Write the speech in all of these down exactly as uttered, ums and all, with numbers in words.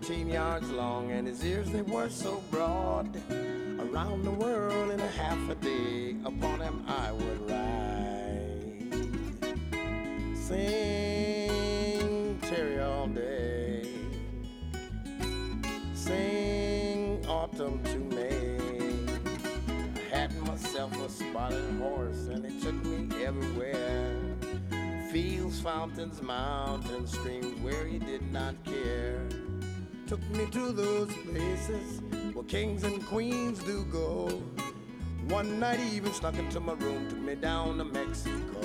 Fourteen yards long, and his ears they were so broad. Around the world in a half a day, upon him I would ride. Sing Terry all day, sing autumn to May. I had myself a spotted horse, and it took me everywhere. Fields, fountains, mountains, streams where he did not care. Took me to those places where kings and queens do go. One night he even snuck into my room, took me down to Mexico.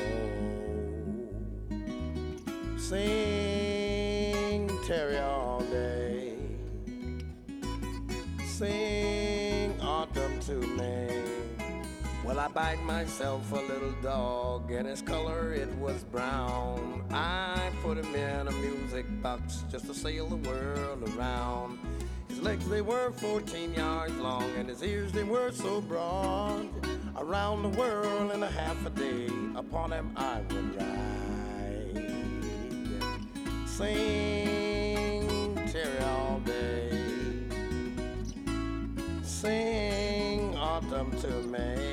Sing Terry all day, sing autumn to May. Well, I bought myself a little dog, and his color it was brown. I put him in a music box just to sail the world around. His legs they were fourteen yards long, and his ears they were so broad. Around the world in a half a day, upon him I would ride. Sing Terry all day, sing autumn to May.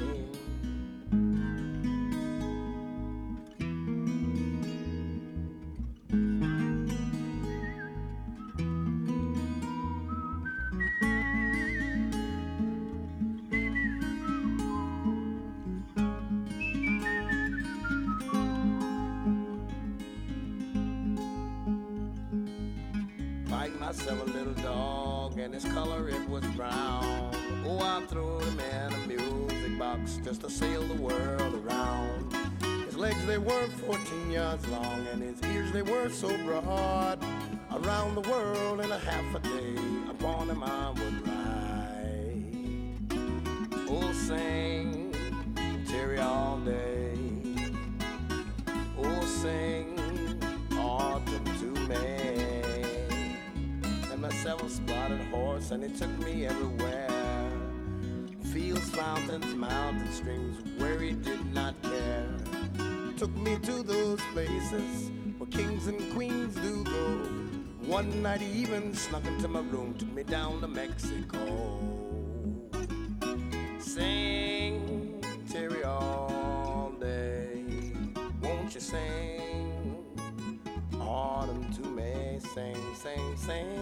Myself a little dog, and his color it was brown. Oh, I threw him in a music box just to sail the world around. His legs they were fourteen yards long, and his ears they were so broad. Around the world in a half a day, upon him I would ride. Oh, sing Terry all day, oh, sing autumn to May. Myself a spotted horse, and it took me everywhere. Fields, fountains, mountains, streams where he did not care. Took me to those places where kings and queens do go. One night he even snuck into my room, took me down to Mexico. Sing Terry all day, won't you sing autumn to May? Sing, sing,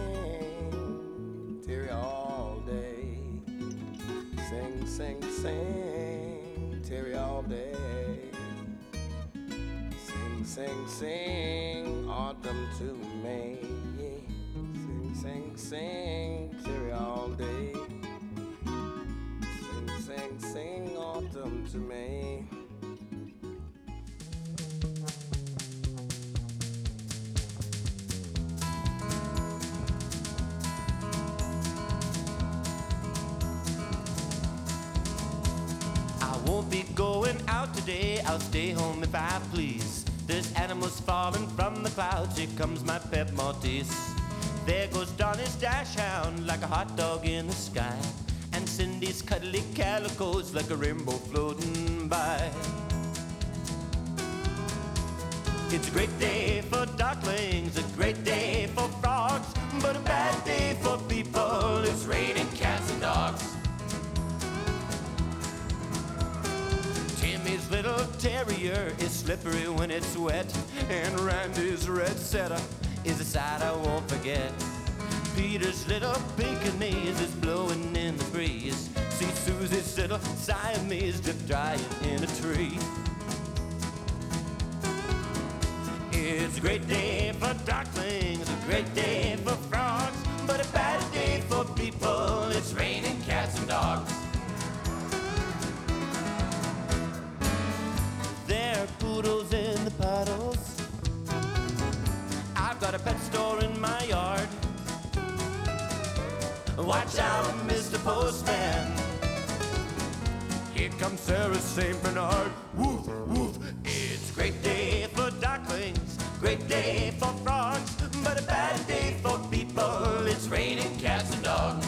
sing Terry all day, sing, sing, sing Terry all day, sing, sing, sing autumn to May. Sing, sing, sing Terry all day, sing, sing, sing autumn to May. Won't be going out today, I'll stay home if I please. There's animals falling from the clouds, here comes my pet Maltese. There goes Donnie's dash hound like a hot dog in the sky, and Cindy's cuddly calicoes like a rainbow floating by. It's a great day for ducklings, a great day for frogs, but a bad day for people, it's raining cats and dogs. Timmy's little terrier is slippery when it's wet, and Randy's red setter is a sight I won't forget. Peter's little Pekingese is blowing in the breeze. See Susie's little Siamese just drying in a tree. It's a great day for ducklings, a great day for frogs, but a bad day for people, it's raining cats and dogs. There are poodles in the puddles, I've got a pet store in my yard. Watch out, Mister Postman, here comes Sarah Saint Bernard. Woof, woof. It's a great day for ducklings, great day for frogs, but a bad day for people, it's raining cats and dogs.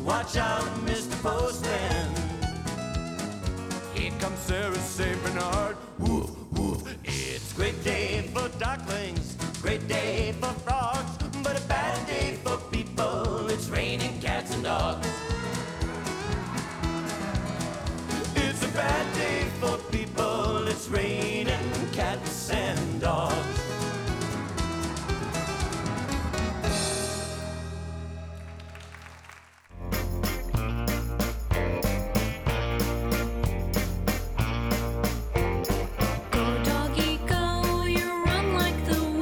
Watch out, Mister Postman. Here comes Sarah Saint Bernard. Woof, woof. It's a great day for ducklings, great day for frogs, but a bad day for people. It's raining cats and dogs. It's a bad day for people. It's raining cats and dogs. Go doggy go, you run like the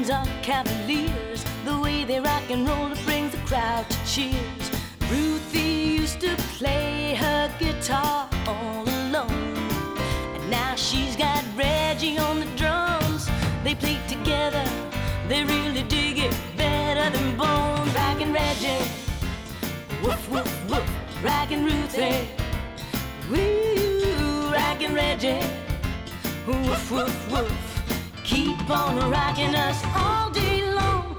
Indians are cavaliers. The way they rock and roll, it brings the crowd to cheers. Ruthie used to play her guitar all alone, and now she's got Reggie on the drums. They play together, they really dig it better than Bones. Rockin' Reggie, woof, woof, woof. Rockin' Ruthie, woo. Rockin' Reggie, woof, woof, woof. Keep on rocking us all day long.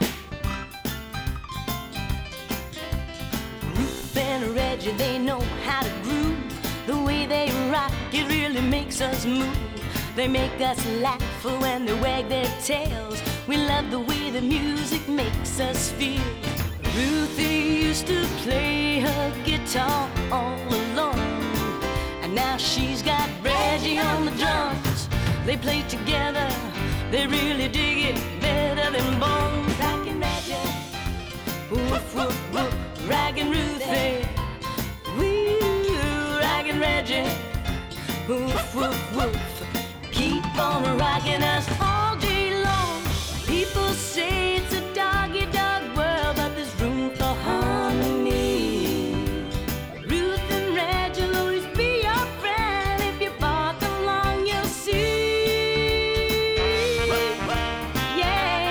Ruth and Reggie, they know how to groove. The way they rock, it really makes us move. They make us laugh when they wag their tails. We love the way the music makes us feel. Ruthie used to play her guitar all alone, and now she's got Reggie on the drums. They play together, they really dig it better than Bones. Rockin' Reggie, woof, woof, woof. Rockin' Ruthie, woo. Rockin' Reggie, woof, woof, woof. Keep on rocking us all day long. People say it's a dog-eat-dog world, but there's room for harmony. Ruth and Reggie will always be your friend. If you walk along, you'll see. Yeah.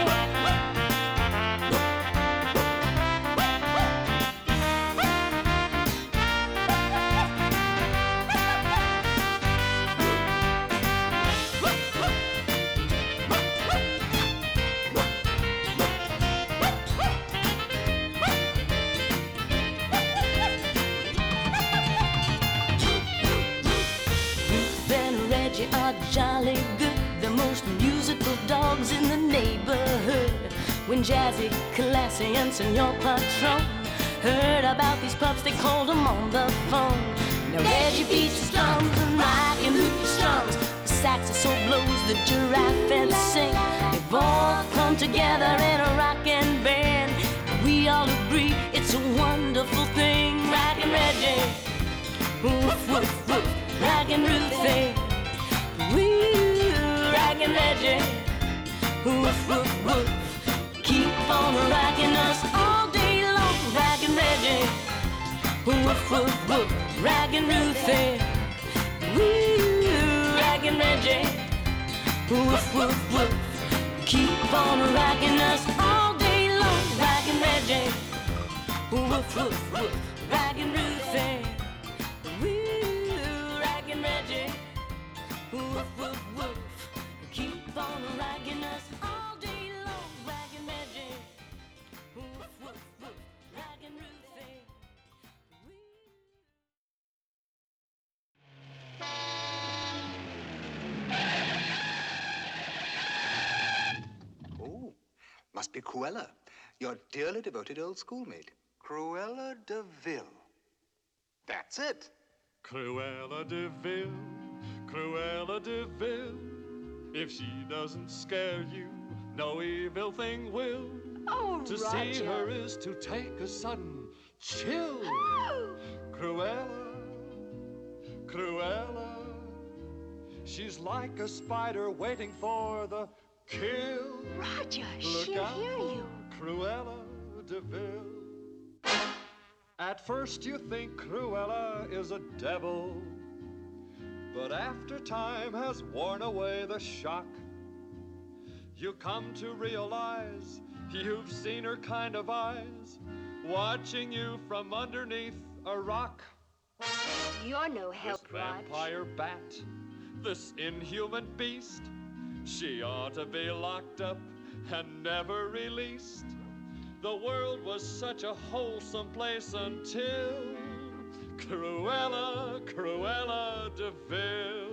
Are jolly good, the most musical dogs in the neighborhood. When Jazzy, Classy, and Senor Patron heard about these pups, they called them on the phone. Now Reggie beats the drums and rockin' Ruthie strums. The saxophone blows, the giraffe and sing. They've all come together in a rockin' band. We all agree it's a wonderful thing. Rockin' Reggie, woof, woof, woof. Rockin' Ruthie, woo. Rockin' Reggie, woof, woof, woof. Keep on rockin' us all day long. Rockin' Reggie, woof, woof, woof. Rockin' Ruthie, woo. Rockin' Reggie, woof, woof, woof. Keep on rockin' us all day long. Rockin' Reggie, woof, woof, woof. Rockin' Ruthie, woo. Rockin' Reggie, woof, woof, woof. Keep on rocking us all day long. Rockin' Reggie, woof, woof, woof. Rockin' Ruthie, woo. Oh, must be Cruella, your dearly devoted old schoolmate. Cruella de Vil. That's it. Cruella de Vil, Cruella de Vil. If she doesn't scare you, no evil thing will. Oh, to Roger. see her is to take a sudden chill. Oh. Cruella, Cruella. She's like a spider waiting for the kill. Roger, Look she'll out hear for you. Cruella de Vil. At first you think Cruella is a devil, but after time has worn away the shock, you come to realize you've seen her kind of eyes watching you from underneath a rock. You're no help, This Rog. vampire bat, this inhuman beast, she ought to be locked up and never released. The world was such a wholesome place until Cruella, Cruella de Vil.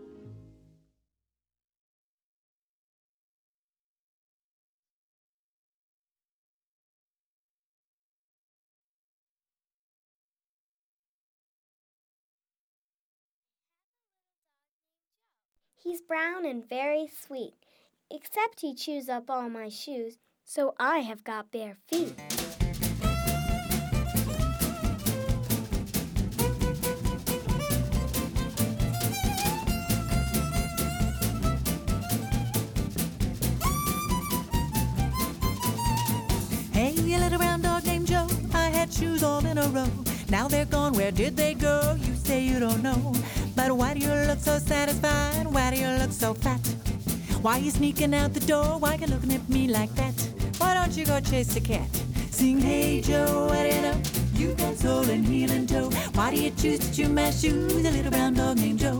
He's brown and very sweet, except he chews up all my shoes, so I have got bare feet. a little brown dog named Joe. I had shoes all in a row. Now they're gone, where did they go? You say you don't know. But why do you look so satisfied? Why do you look so fat? Why you sneaking out the door? Why you looking at me like that? Why don't you go chase the cat? Sing, hey Joe, what do you know? You got soul and heel and toe. Why do you choose to chew my shoes? A little brown dog named Joe.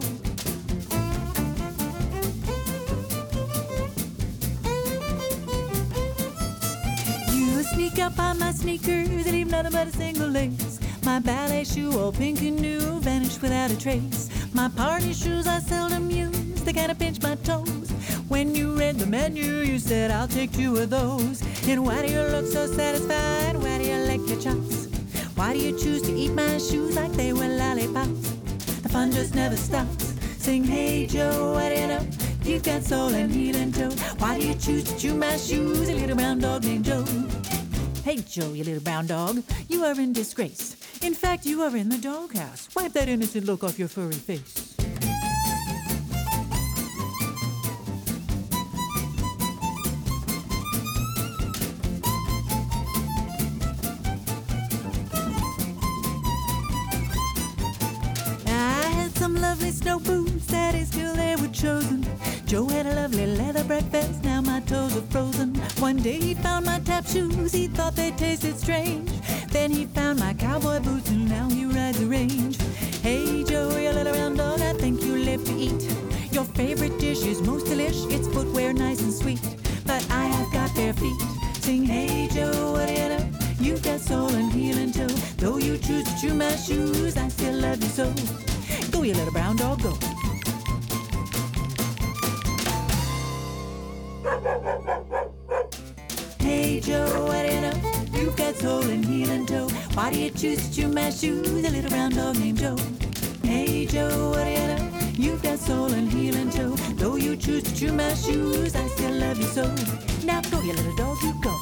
You sneak up on my sneakers and leave nothing but a single lace. My ballet shoe, all pink and new, vanished without a trace. My party shoes I seldom use, they kind of pinch my toes. When you read the menu, you said, I'll take two of those. And why do you look so satisfied? Why do you lick your chops? Why do you choose to eat my shoes like they were lollipops? The fun just never stops. Sing, hey Joe, what do you know? You've got soul and heel and toe. Why do you choose to chew my shoes? A little brown dog named Joe. Hey Joe, you little brown dog, you are in disgrace. In fact, you are in the doghouse. Wipe that innocent look off your furry face. Lovely snow boots, that is till they were chosen. Joe had a lovely leather breakfast, now my toes are frozen. One day he found my tap shoes, he thought they tasted strange. Then he found my cowboy boots and now he rides the range. Hey Joe, you little round dog, I think you live to eat. Your favorite dish is most delish, it's footwear nice and sweet. But I have got bare feet. Sing, hey Joe, what do you know? You've got soul and heel and toe. Though you choose to chew my shoes, I still love you so. Go, you little brown dog, go. Hey Joe, what do you know? You've got soul and heel and toe. Why do you choose to chew my shoes? A little brown dog named Joe. Hey Joe, what do you know? You've got soul and heel and toe. Though you choose to chew my shoes, I still love you so. Now go, you little dog, you go.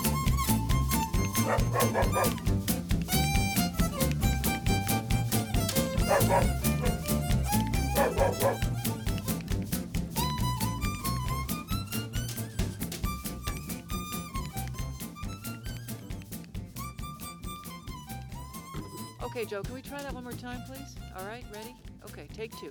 Okay, Joe, can we try that one more time, please? All right, ready? Okay, take two.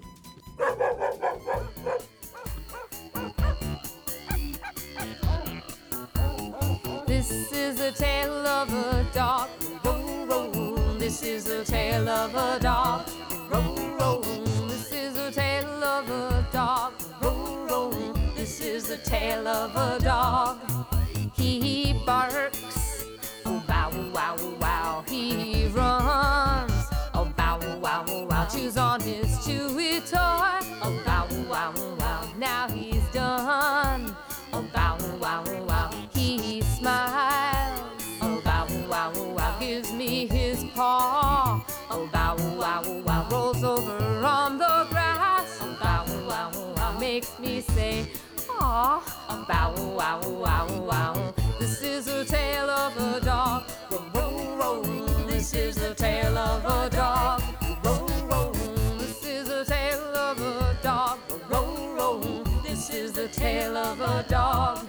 This is the tale of a dog. Roll, roll. This is the tale of a dog. Roll, roll. This is the tale of a dog. Roll, roll. This is the tale of a dog. He barks. Oh, bow, wow, wow. He runs. Oh, bow, wow, wow. Chews on his chewy toy. Oh, bow, wow, wow. Now he's done. Oh, bow, wow, wow. He smiles. Oh, bow, wow, wow. Gives me his paw. Oh, bow, wow, wow. Rolls over on the grass. Oh, bow, wow, wow. Makes me say, aw. Oh, bow, wow, wow, wow. This is the tale of a dog. Roll, roll, roll. This is the tale of a dog. Roll, roll. This is the tale of a dog. Roll, roll. This is the tale of a dog.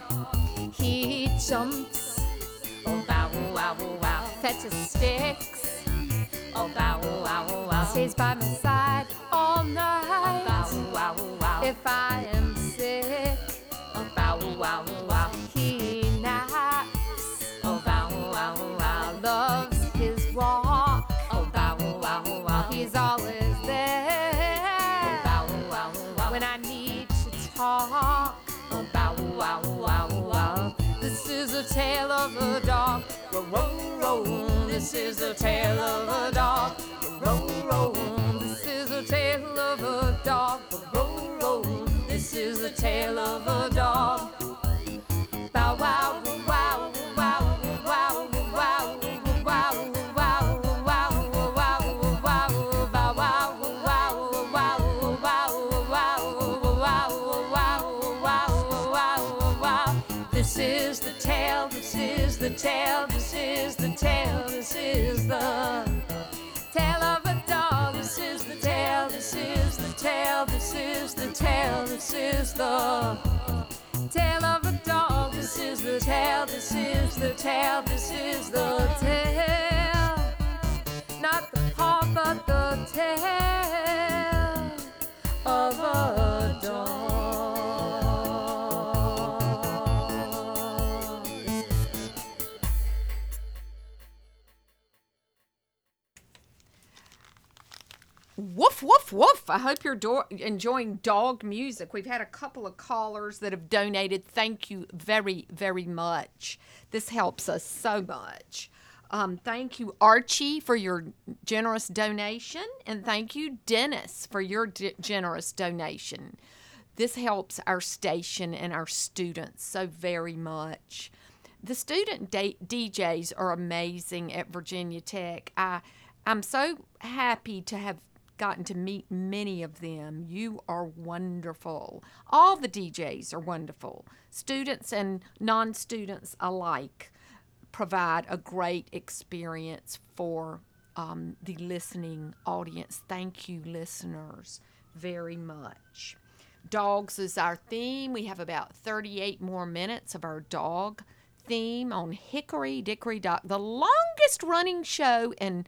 He jumps. Oh, bow, wow, wow. Fetches sticks. Oh, bow, wow, wow. Stays by my side all night. Oh, bow, wow, wow. If I am sick. Oh, bow, wow, wow. He naps. Oh, bow, wow, wow. Loves his walk. Oh, bow, wow, wow. He's always there. Oh, bow, wow, wow. When I need to talk. Oh, bow, wow, wow, wow. This is the tale of a dog. Roll, roll, roll. This is the tale of a dog. Roll, roll. This is the tale of a dog. Roll, roll. This is the tale of a dog. Bow, wow, wow, wow, wow, wow, wow, wow, wow, wow, wow, wow, bow, wow, wow, wow, wow, wow, wow, wow, wow, wow. This is the tale, this is the tale, this is the tale, this is the tale of a dog. This is the tale, this is the tale, this is the tale, this is the tale of a dog. This is the tale, this is the tale, this is the tale. Not the paw, but the tale of a dog. Woof, woof, woof. I hope you're do- enjoying dog music. We've had a couple of callers that have donated. Thank you very, very much. This helps us so much. Um, thank you, Archie, for your generous donation. And thank you, Dennis, for your d- generous donation. This helps our station and our students so very much. The student D- DJs are amazing at Virginia Tech. I, I'm so happy to have gotten to meet many of them. You are wonderful. All the D Js are wonderful. Students and non-students alike provide a great experience for um, the listening audience. Thank you, listeners, very much. Dogs is our theme. We have about thirty-eight more minutes of our dog theme on Hickory Dickory Dock, the longest running show in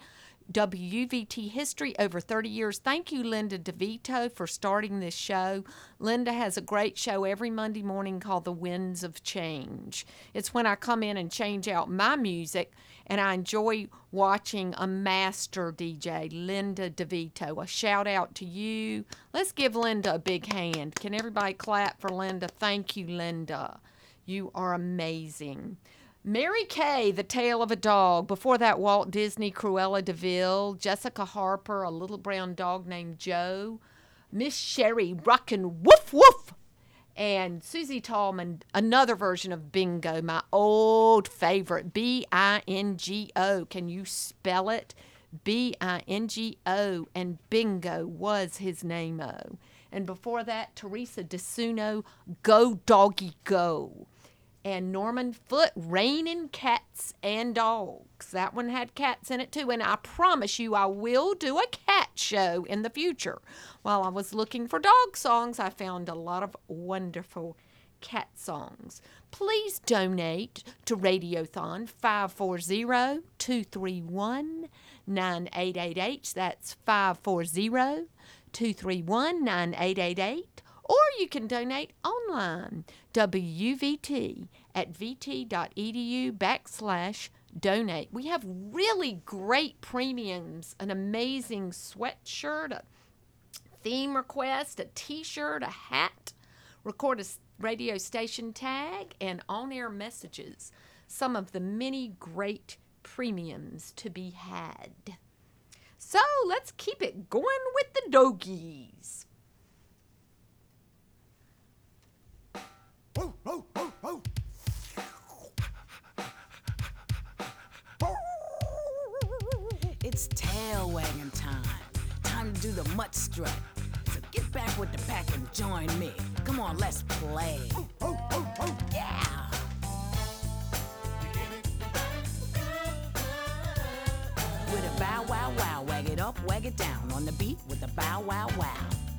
W V T history, over thirty years. Thank you, Linda DeVito, for starting this show. Linda has a great show every Monday morning called The Winds of Change. It's when I come in and change out my music, and I enjoy watching a master D J, Linda DeVito. A shout out to you. Let's give Linda a big hand. Can everybody clap for Linda? Thank you, Linda. You are amazing. Mary Kay, The Tale of a Dog. Before that, Walt Disney, Cruella de Vil, Jessica Harper, A Little Brown Dog Named Joe, Miss Sherry, Rockin' Woof Woof, and Susie Tallman, another version of Bingo, my old favorite, B I N G O. Can you spell it? B I N G O, and Bingo was his name-o. And before that, Teresa DeSuno, Go Doggy Go. And Norman Foote, Raining Cats and Dogs. That one had cats in it too. And I promise you I will do a cat show in the future. While I was looking for dog songs, I found a lot of wonderful cat songs. Please donate to Radiothon five four zero, two three one, nine eight eight eight. That's five four zero, two three one, nine eight eight eight. Or you can donate online, W V T at vt.edu backslash donate. We have really great premiums, an amazing sweatshirt, a theme request, a t-shirt, a hat, record a radio station tag, and on-air messages. Some of the many great premiums to be had. So let's keep it going with the doggies. It's tail wagging time. Time to do the mutt strut. So get back with the pack and join me. Come on, let's play. Yeah! With a bow wow wow, wag it up, wag it down. On the beat with a bow wow wow.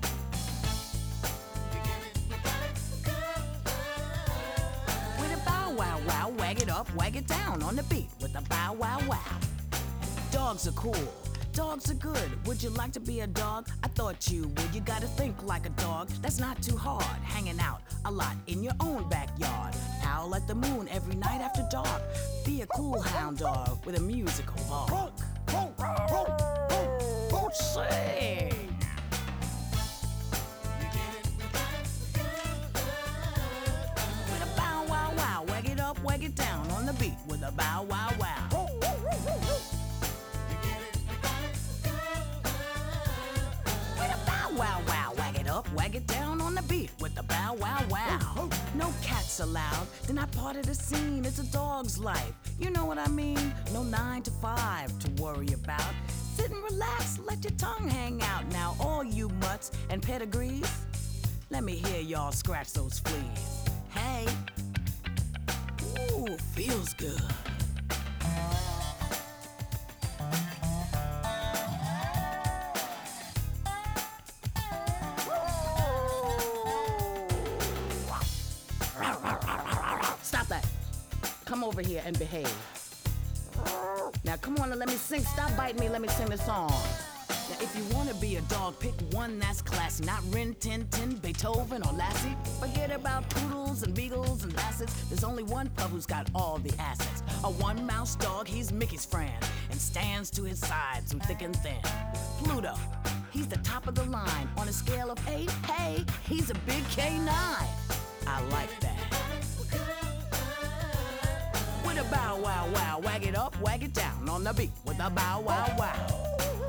Wow, wow, wag it up, wag it down on the beat with a bow, wow, wow. Dogs are cool, dogs are good. Would you like to be a dog? I thought you would. You gotta think like a dog, that's not too hard. Hanging out a lot in your own backyard. Howl at the moon every night after dark. Be a cool hound dog with a musical bark. Sing! Wag it down on the beat with a bow wow wow. With a bow wow wow, wag it up, wag it down on the beat with a bow wow wow. No cats allowed, they're not part of the scene. It's a dog's life, you know what I mean? No nine to five to worry about. Sit and relax, let your tongue hang out. Now all you mutts and pedigrees, let me hear y'all scratch those fleas. Hey. Ooh, feels good. Stop that. come over here and behave. Now come on and let me sing. Stop biting me, let me sing the song. Now if you wanna be a dog, pick one that's classy. Not Rin Tin Tin, Beethoven, or Lassie. Forget about poodles and beagles and bassets. There's only one pup who's got all the assets. A one-mouse dog, he's Mickey's friend, and stands to his side through thick and thin. Pluto, he's the top of the line. On a scale of eight, hey, he's a big K nine. I like that. With a bow wow wow, wag it up, wag it down on the beat with a bow wow wow.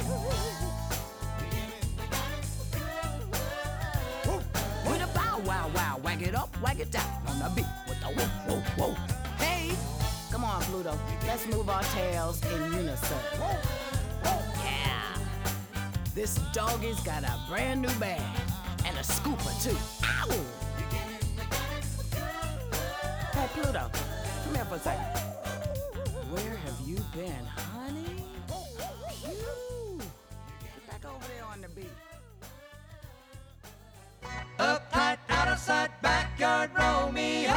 With a bow wow wow, wag it up, wag it down on the beat with a whoa whoa whoa. Hey, come on Pluto, let's move our tails in unison. Yeah, this doggy's got a brand new bag and a scooper too. Ow! Hey Pluto, come here for a second. Where have you been, honey? Phew. Get back over there on the beat. Uptight, out of sight, backyard Romeo.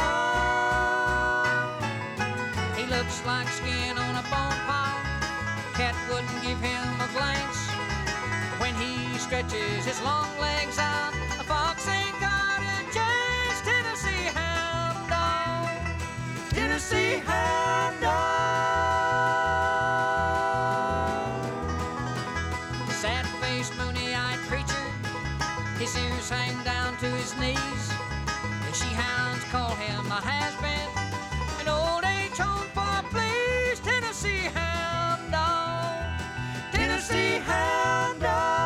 He looks like skin on a bone pile. Cat wouldn't give him a glance. When he stretches his long legs out, a fox ain't got a chance. Tennessee hound dog, Tennessee hound dog. Sad-faced, moony-eyed creature, his ears hang down to his knees. The she-hounds call him a has-been, an old age home for please. Tennessee hound dog, Tennessee hound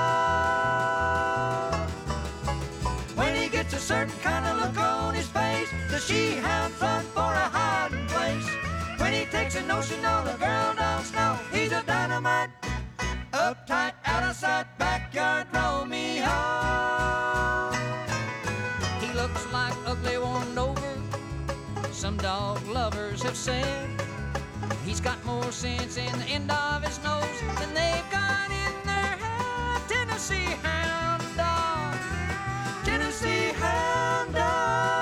dog. When he gets a certain kind of look on his face, the she-hounds run for a hiding place. When he takes a notion on a girl don't know, he's a dynamite. Uptight, out of sight, backyard Romeo. He looks like ugly worn over, some dog lovers have said. He's got more sense in the end of his nose than they've got in their head. Tennessee hound dog, Tennessee hound dog.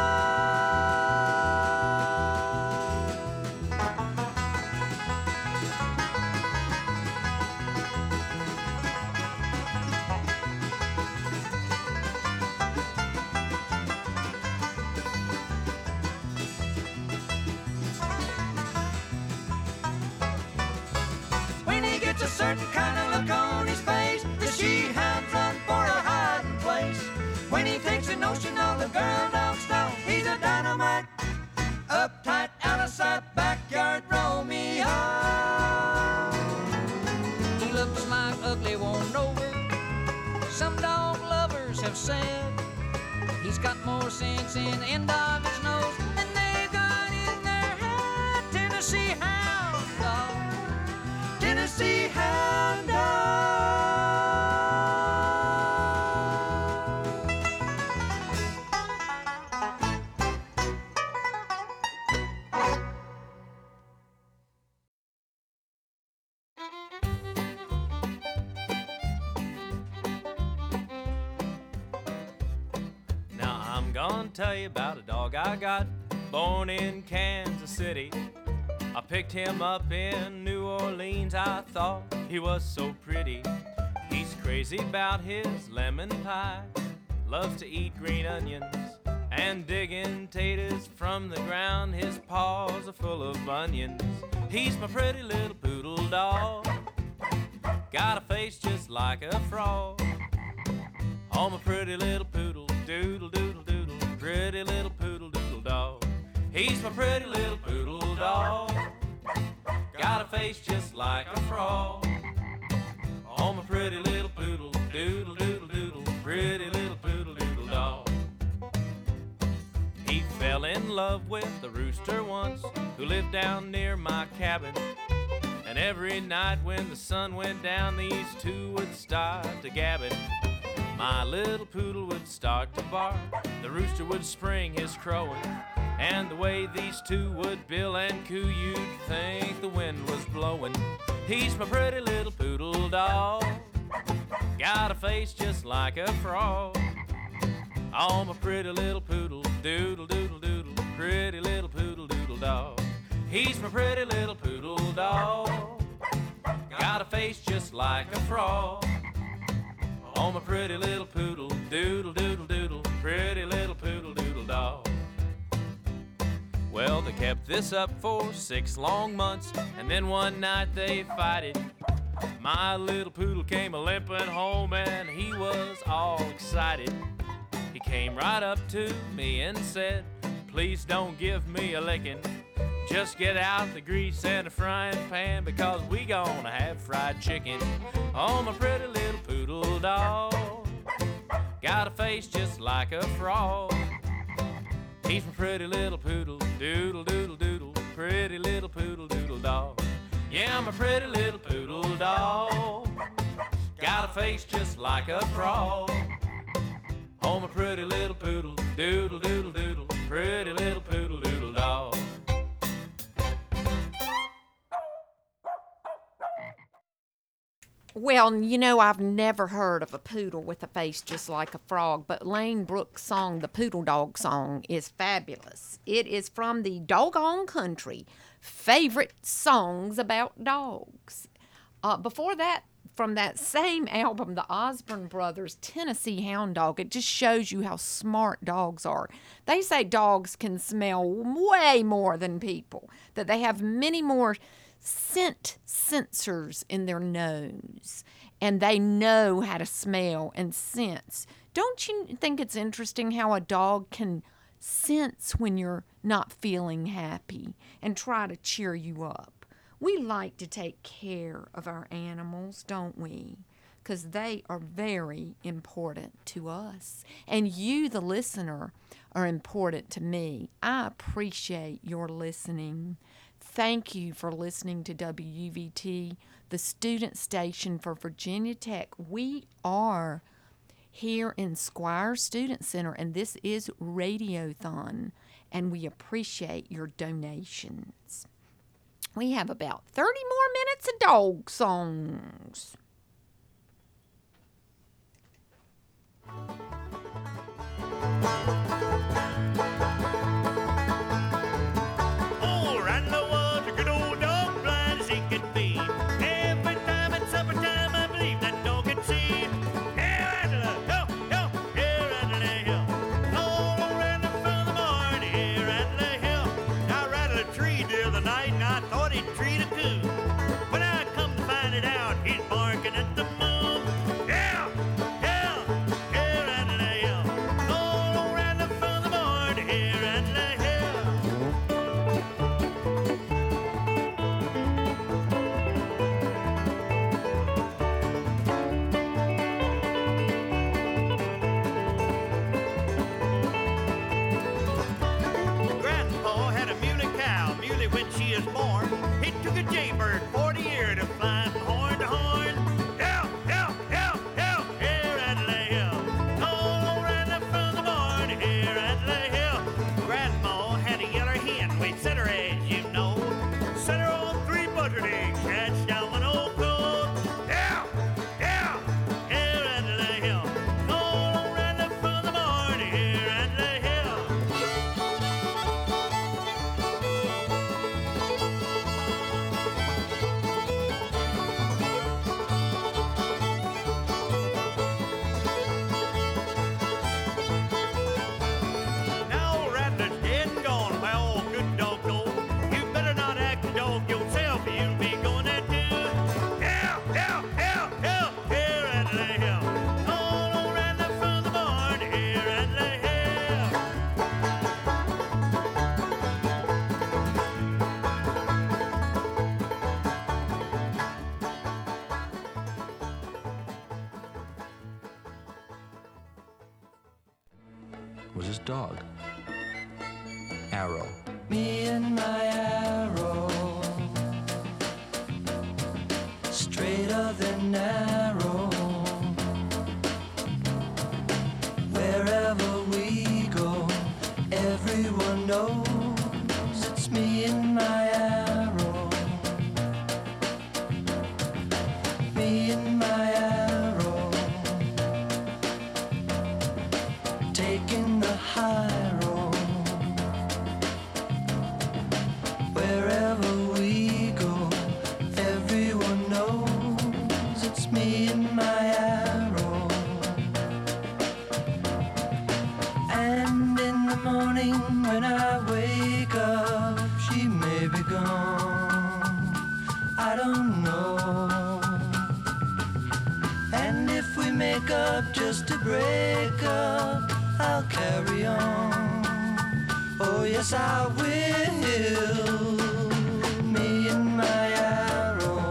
A certain kind of look on his face, the she-hounds run for a hiding place. When he takes a notion of the girl dogs know, he's a dynamite. Uptight, out of sight, backyard Romeo. He looks like ugly worn over, some dog lovers have said. He's got more sense in the end of his nose than they've got in their head. Tennessee hound dog, Tennessee hound dog. Now I'm gonna tell you about a dog I got, born in Kansas City. I picked him up in New Orleans, I thought he was so pretty. He's crazy about his lemon pie, loves to eat green onions, and digging taters from the ground. His paws are full of onions. He's my pretty little poodle dog, got a face just like a frog. Oh, my pretty little poodle, doodle doodle doodle, pretty little poodle doodle dog. He's my pretty little poodle dog, got a face just like a frog. Oh, my pretty little poodle, doodle doodle doodle, pretty little poodle doodle dog. He fell in love with a rooster once who lived down near my cabin. And every night when the sun went down, these two would start to gabbing. My little poodle would start to bark, the rooster would spring his crowing, and the way these two would bill and coo, you'd think the wind was blowing. He's my pretty little poodle dog, got a face just like a frog. Oh, my pretty little poodle, doodle doodle doodle, pretty little poodle doodle dog. He's my pretty little poodle dog. Got a face just like a frog. Oh, my pretty little poodle, doodle, doodle, doodle, pretty little poodle, doodle dog. Well, they kept this up for six long months, and then one night they fighted. My little poodle came a-limping home, and he was all excited. He came right up to me and said, please don't give me a licking. Just get out the grease and a frying pan, because we gonna have fried chicken. Oh, my pretty little poodle dog, got a face just like a frog. He's my pretty little poodle, doodle, doodle, doodle, pretty little poodle, doodle dog. Yeah, I'm a pretty little poodle dog, got a face just like a frog. Oh, my pretty little poodle, doodle, doodle, doodle, pretty little poodle, doodle dog. Well, you know, I've never heard of a poodle with a face just like a frog, but Lane Brooks' song, the Poodle Dog Song, is fabulous. It is from the Doggone Country favorite songs about dogs. Uh, before that, from that same album, the Osborne Brothers' Tennessee Hound Dog, it just shows you how smart dogs are. They say dogs can smell way more than people, that they have many more scent sensors in their nose, and they know how to smell and sense. Don't you think it's interesting how a dog can sense when you're not feeling happy and try to cheer you up? We like to take care of our animals, don't we? Because they are very important to us. And you, the listener, are important to me. I appreciate your listening. Thank you for listening to W U V T, the student station for Virginia Tech. We are here in Squire Student Center, and this is Radiothon, and we appreciate your donations. We have about thirty more minutes of dog songs. Was his dog. Arrow. Me and my arrow, straighter than narrow. Wherever we go, everyone knows it's me and my arrow. Me and my arrow, taking the high road. Wherever not just a breakup, I'll carry on. Oh yes I will. Me and my arrow,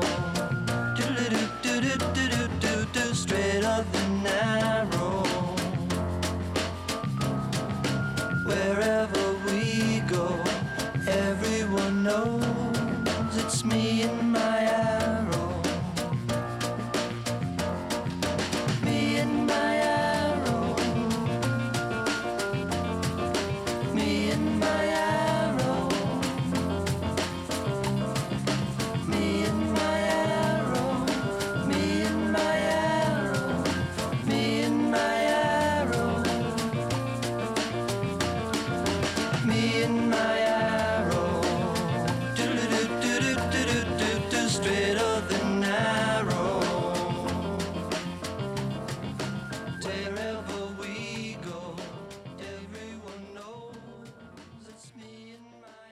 do-do-do-do-do-do-do-do, straight up the narrow. Wherever we go, everyone knows it's me and my arrow. Me and my arrow. Me and my arrow. Me and my arrow. Me and my arrow. Me and my arrow. Me and my arrow. Do-do-do-do-do-do-do-do, straight of the narrow. Wherever we go, everyone knows it's me and my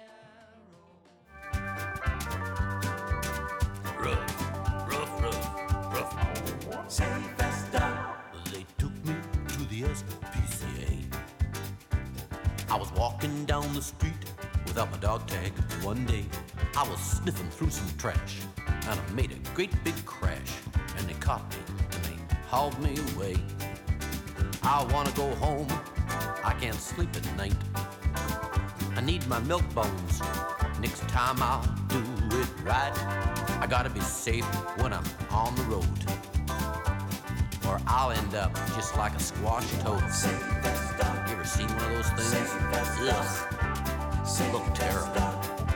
Rough, rough, rough, rough. Say Vesta. They took me to the S P C A. I was walking down the street without my dog tag one day. I was sniffing through some trash and I made a great big crash. And they caught me and they hauled me away. I wanna go home, I can't sleep at night. I need my milk bones, next time I'll do it right. I gotta be safe when I'm on the road, or I'll end up just like a squashed toad. You ever seen one of those things? Ugh, look terrible.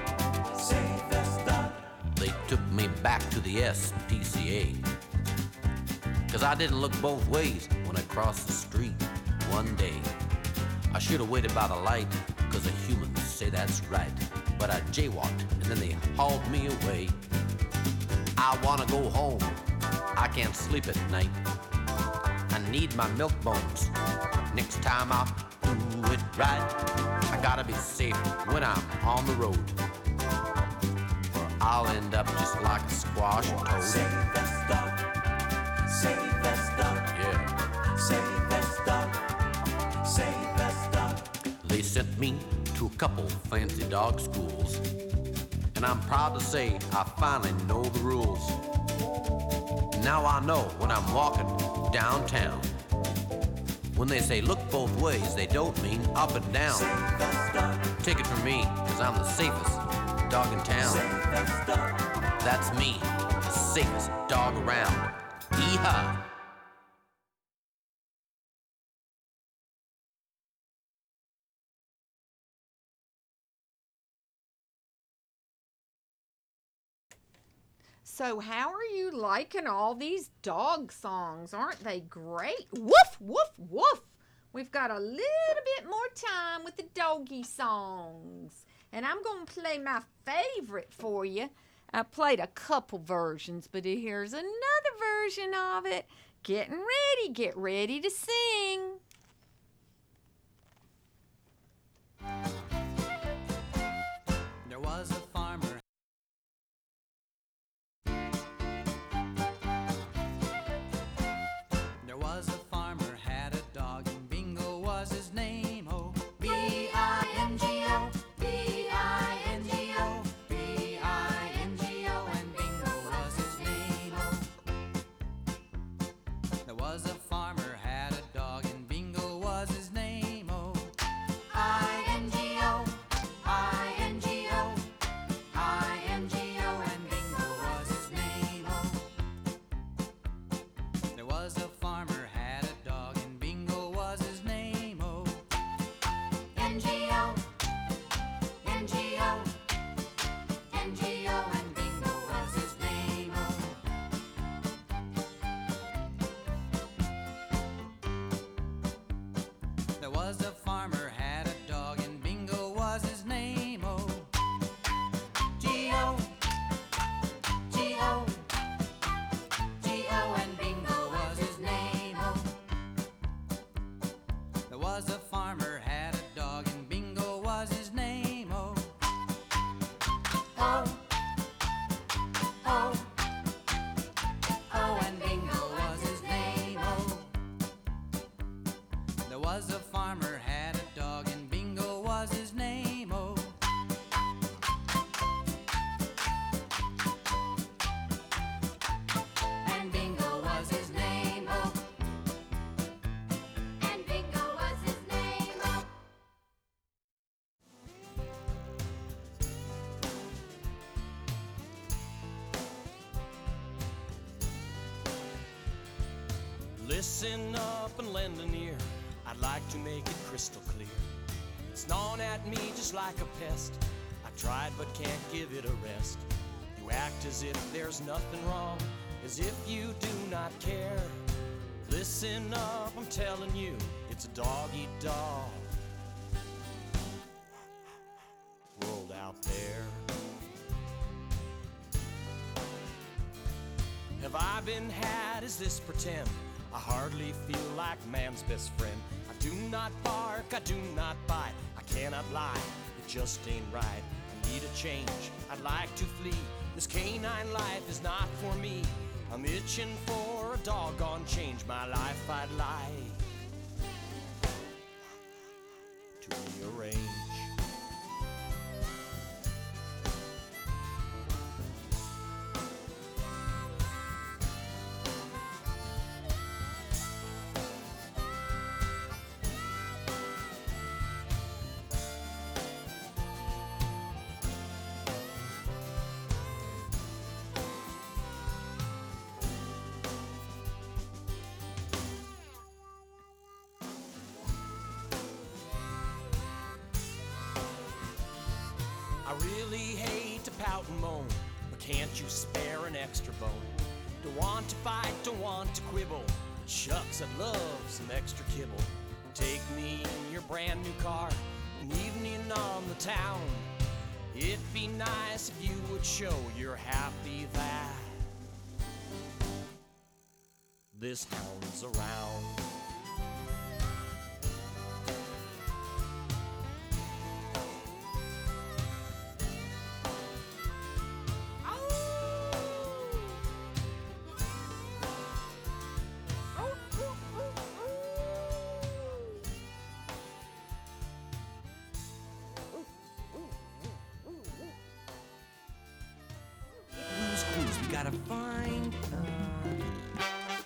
They took me back to the S P C A, cause I didn't look both ways when I crossed the street one day. I should've waited by the light, cause the humans say that's right. But I jaywalked and then they hauled me away. I wanna go home, I can't sleep at night. I need my milk bones, next time I'll do it right. I gotta be safe when I'm on the road, or I'll end up just like a squashed toad. Say Vesta, say Vesta, yeah. Say Vesta, say Vesta. They sent me to a couple fancy dog schools, and I'm proud to say I finally know the rules. Now I know when I'm walking downtown, when they say look both ways, they don't mean up and down. Take it from me, cause I'm the safest dog in town. That's me, the safest dog around. Yeehaw! So how are you liking all these dog songs? Aren't they great? Woof, woof, woof. We've got a little bit more time with the doggy songs. And I'm going to play my favorite for you. I played a couple versions, but here's another version of it. Getting ready. Get ready to sing. There was a farmer. There was a farmer, had a dog, and Bingo was his name. Oh, B I N G O, B I N G O, B I N G O, and Bingo was his name. Oh, there was a farmer, had a dog, and Listen up and lend an ear. I'd like to make it crystal clear. It's gnawing at me just like a pest. I've tried but can't give it a rest. You act as if there's nothing wrong, as if you do not care. Listen up, I'm telling you, it's a dog-eat-dog world out there. Have I been had? Is this pretend? I hardly feel like man's best friend. I do not bark, I do not bite. I cannot lie, it just ain't right. I need a change, I'd like to flee. This canine life is not for me. I'm itching for a doggone change. My life I'd like to rearrange. I really hate to pout and moan, but can't you spare an extra bone? Don't want to fight, don't want to quibble. Shucks, I'd love some extra kibble. Take me in your brand new car, an evening on the town. It'd be nice if you would show you're happy that this town's around. Gotta find, uh...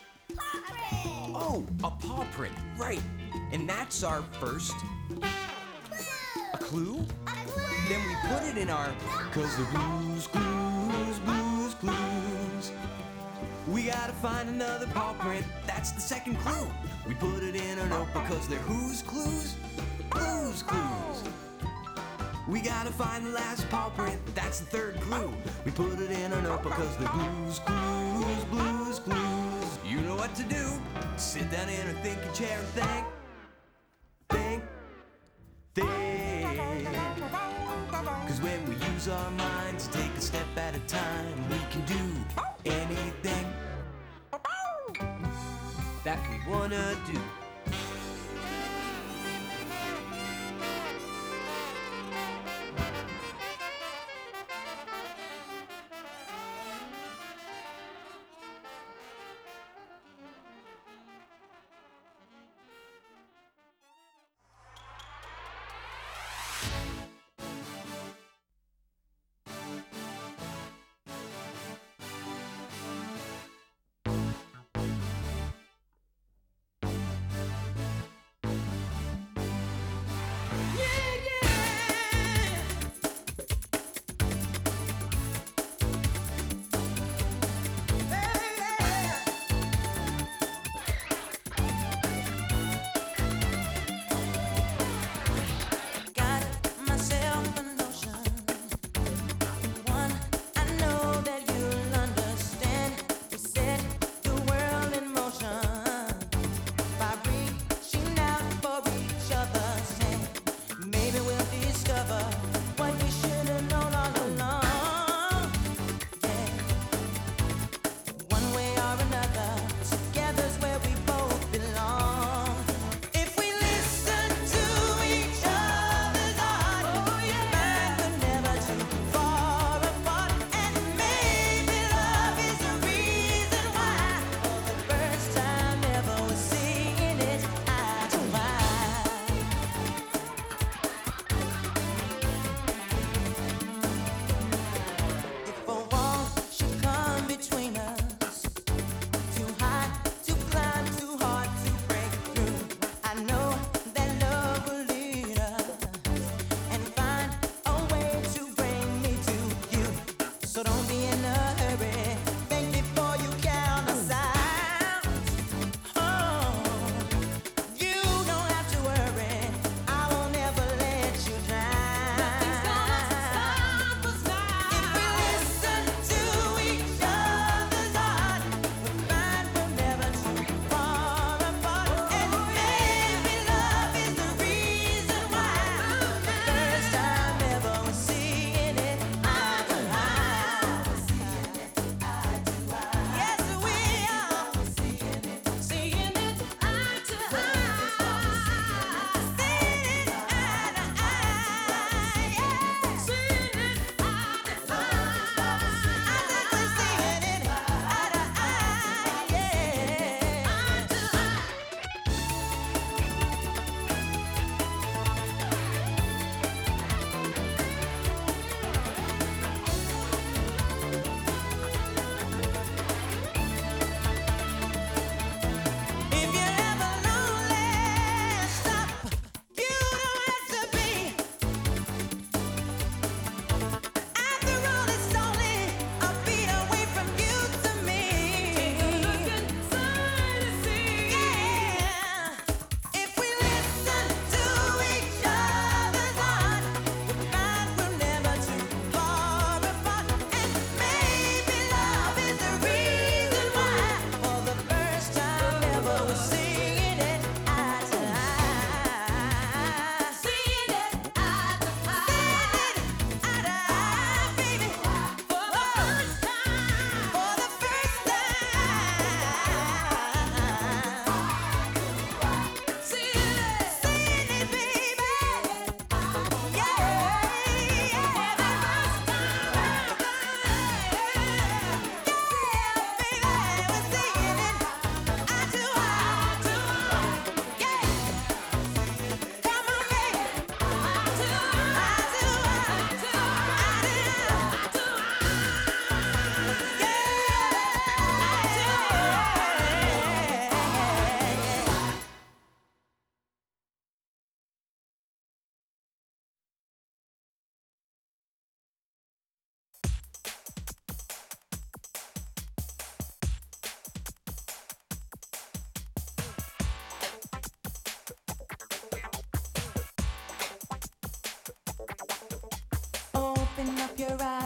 Oh, a paw print, right. And that's our first... A clue? A clue? Then we put it in our... Cause the blues clues, blues clues. We gotta find another paw print, that's the second clue. We put it in a notebook cause they're whose clues? Blues clues. We gotta find the last paw print, that's the third clue. We put it in a notebook because the blues clues, blues clues. You know what to do. Sit down in a thinking chair and think, think, think. Cause when we use our minds, take a step at a time, we can do anything that we wanna do.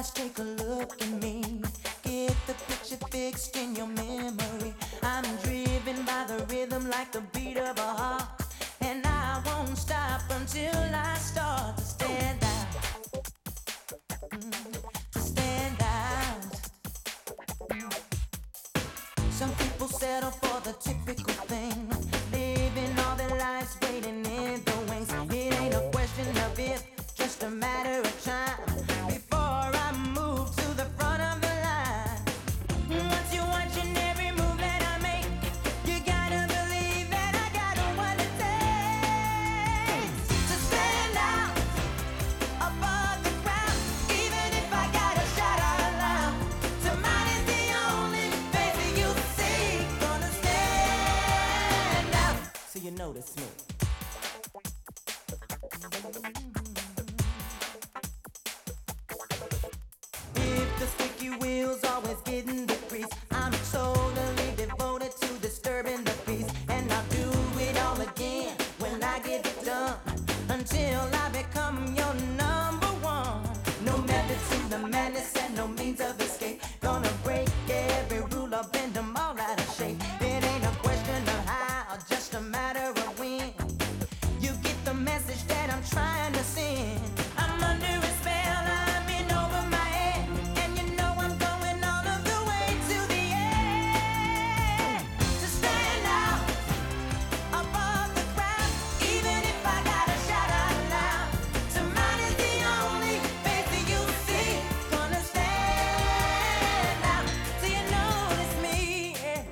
eyes, take a look at me. Get the picture fixed in your memory. I'm driven by the rhythm like the beat of a heart, and I won't stop until I start to stand out. Mm, to stand out. Some people settle for the typical thing, living all their lives waiting in the wings. It ain't a question of if, just a matter of time before I move to the front of the line. Once you're watching every move that I make, you gotta believe that I got what it takes to stand out above the crowd. Even if I gotta shout out loud, to mine is the only face that you see. Gonna stand out so you notice me. If the squeaky wheels always getting the grease, I'm totally devoted to disturbing the peace, and I'll do it all again when I get it done, until I become your number one. No method to the madness and no means of escape. Gonna break every rule or bend them all out of shape. It ain't a question of how, just a matter of when. You get the message that I'm trying to send. I'm under a spell, I'm in over my head, and you know I'm going all of the way to the end. To stand out above the crowd, even if I gotta shout out loud. To mine is the only face that you see. Gonna stand out till you notice me. Yeah.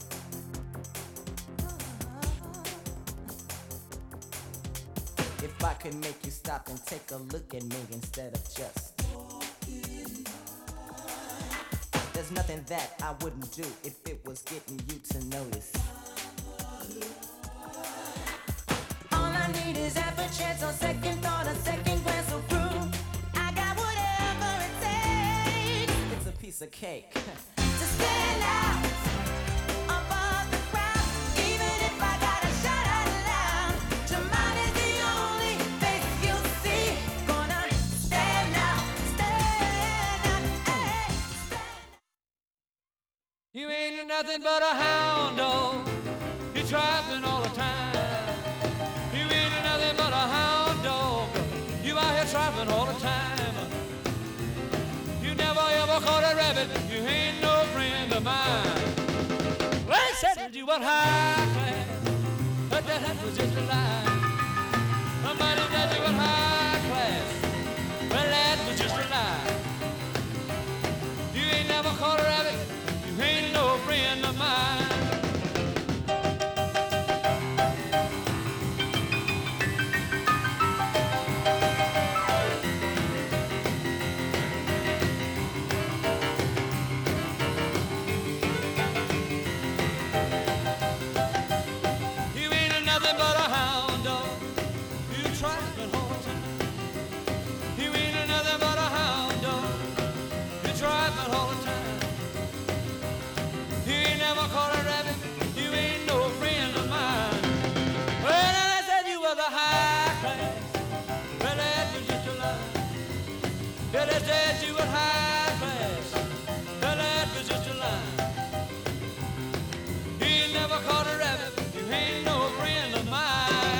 If I could make you stop and take a look at me instead of just walking. There's nothing that I wouldn't do if it was getting you to notice. All I need is half a chance, a second thought, a second glance of proof. I got whatever it takes. It's a piece of cake to stand out above the crowd, even if I gotta shout out loud. To mine is the only face you see. Gonna stand out, stand out, hey. You ain't nothing but a hound dog. You're trapping all the time. You ain't nothing but a hound dog. You out here trapping all the time. You never ever caught a rabbit. You ain't no friend of mine. Well, they said you were high class, but that was just a lie. Somebody said you were high class, but that was just a lie. You ain't never caught a rabbit. You ain't no friend of mine. You ain't nothing but a hound dog. You trapping all the time. You ain't nothing but a hound dog. You trapping all the time. You ain't never caught a rabbit. You ain't no friend of mine. Well, then I said you was a high class. Well, that was just a lie. Well, they said you was high class. Well, that was just a lie. You ain't never caught a rabbit. You ain't no friend of mine.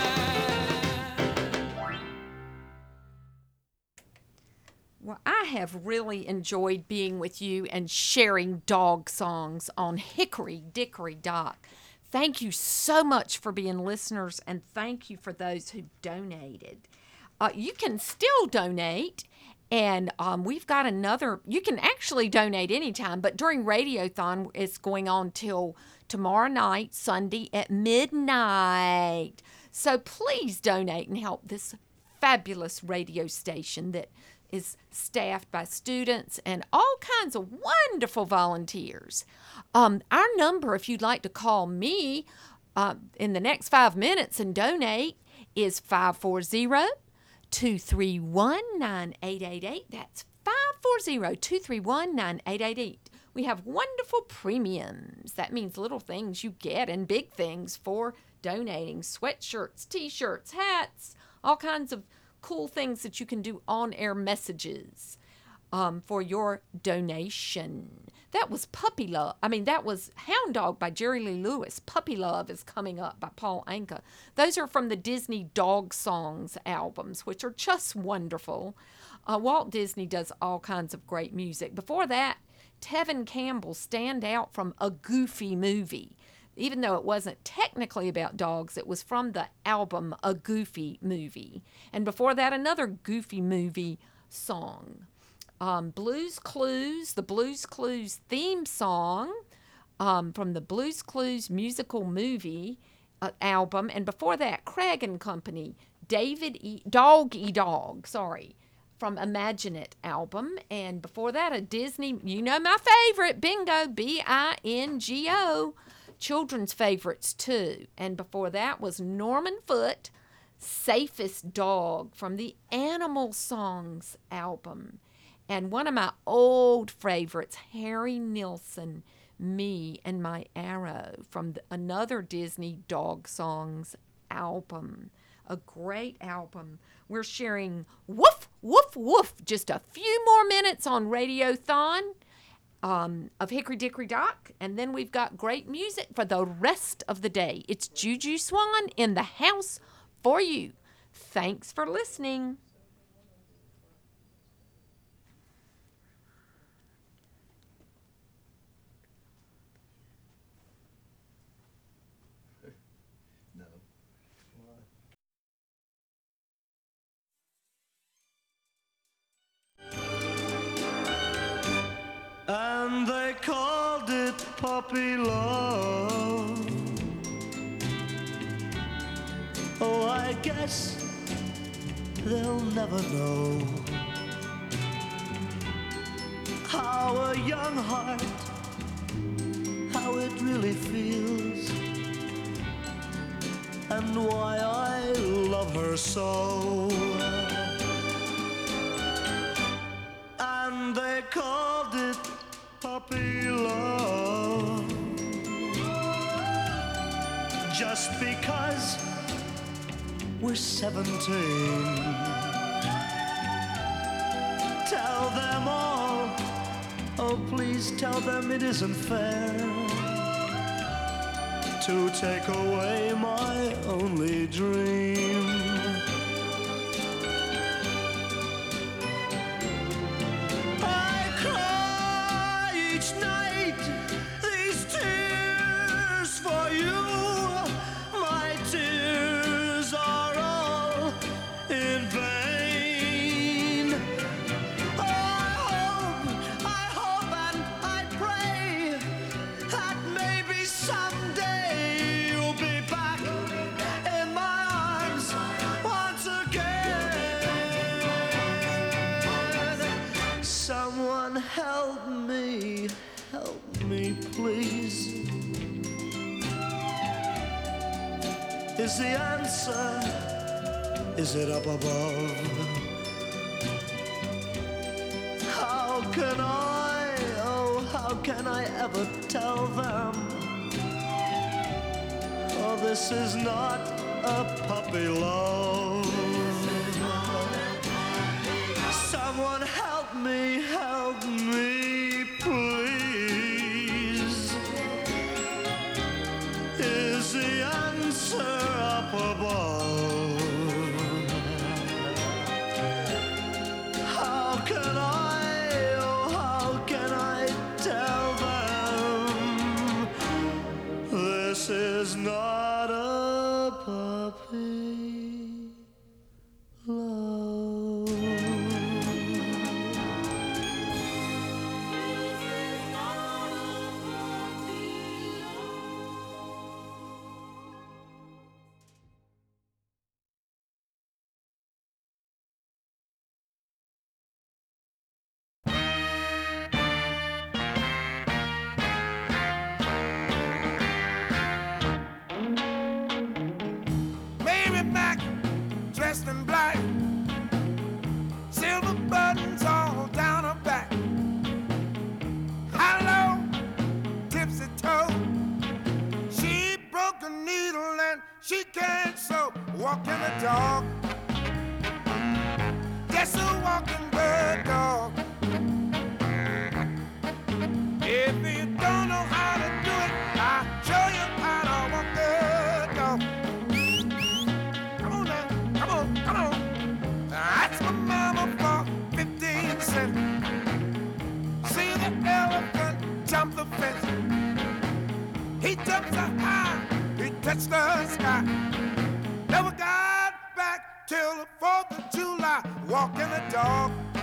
Well, I have really enjoyed being with you and sharing dog songs on Hickory Dickory Dock. Thank you so much for being listeners, and thank you for those who donated. Uh, you can still donate, and um, we've got another. You can actually donate anytime, but during Radiothon, it's going on till tomorrow night, Sunday at midnight. So please donate and help this fabulous radio station that is staffed by students and all kinds of wonderful volunteers. Um, our number, if you'd like to call me uh, in the next five minutes and donate, is five four zero, two three one, nine eight eight eight. That's five four zero, two three one, nine eight eight eight. We have wonderful premiums. That means little things you get and big things for donating. Sweatshirts, T-shirts, hats, all kinds of cool things that you can do on-air messages. um, for your donation. That was Puppy Love. I mean, that was Hound Dog by Jerry Lee Lewis. Puppy Love is coming up by Paul Anka. Those are from the Disney Dog Songs albums, which are just wonderful. Uh, Walt Disney does all kinds of great music. Before that, Tevin Campbell, Stand Out from a Goofy Movie. Even though it wasn't technically about dogs, it was from the album A Goofy Movie. And before that, another Goofy Movie song. Um, Blues Clues, the Blues Clues theme song um, from the Blues Clues musical movie uh, album. And before that, Craig and Company, David E. Dog E. Dog, sorry, from Imagine It album. And before that, a Disney, you know my favorite, Bingo, B I N G O, children's favorites too. And before that was Norman Foote, Safest Dog from the Animal Songs album. And one of my old favorites, Harry Nilsson, Me and My Arrow, from the, another Disney Dog Songs album. A great album. We're sharing Woof, Woof, Woof, just a few more minutes on Radiothon um, of Hickory Dickory Dock, and then we've got great music for the rest of the day. It's Juju Swan in the house for you. Thanks for listening. And they called it puppy love. Oh, I guess they'll never know how a young heart, how it really feels, and why I love her so. And they called it puppy love just because we're seventeen. Tell them all, oh please tell them it isn't fair to take away my only dream. Help me, help me, please. Is the answer, is it up above? How can I, oh, how can I ever tell them? Oh, this is not a puppy love. Someone help me, help me, please. Is the answer up above? How can I, oh, how can I tell them this is not a puppy love? Dressed in black, silver buttons all down her back. Hello, tipsy toe. She broke a needle and she can't sew. Walking the dog, guess a walking bird dog. sense. See the elephant jump the fence. He jumped so high, he touched the sky. Never got back till the fourth of July, walking the dog.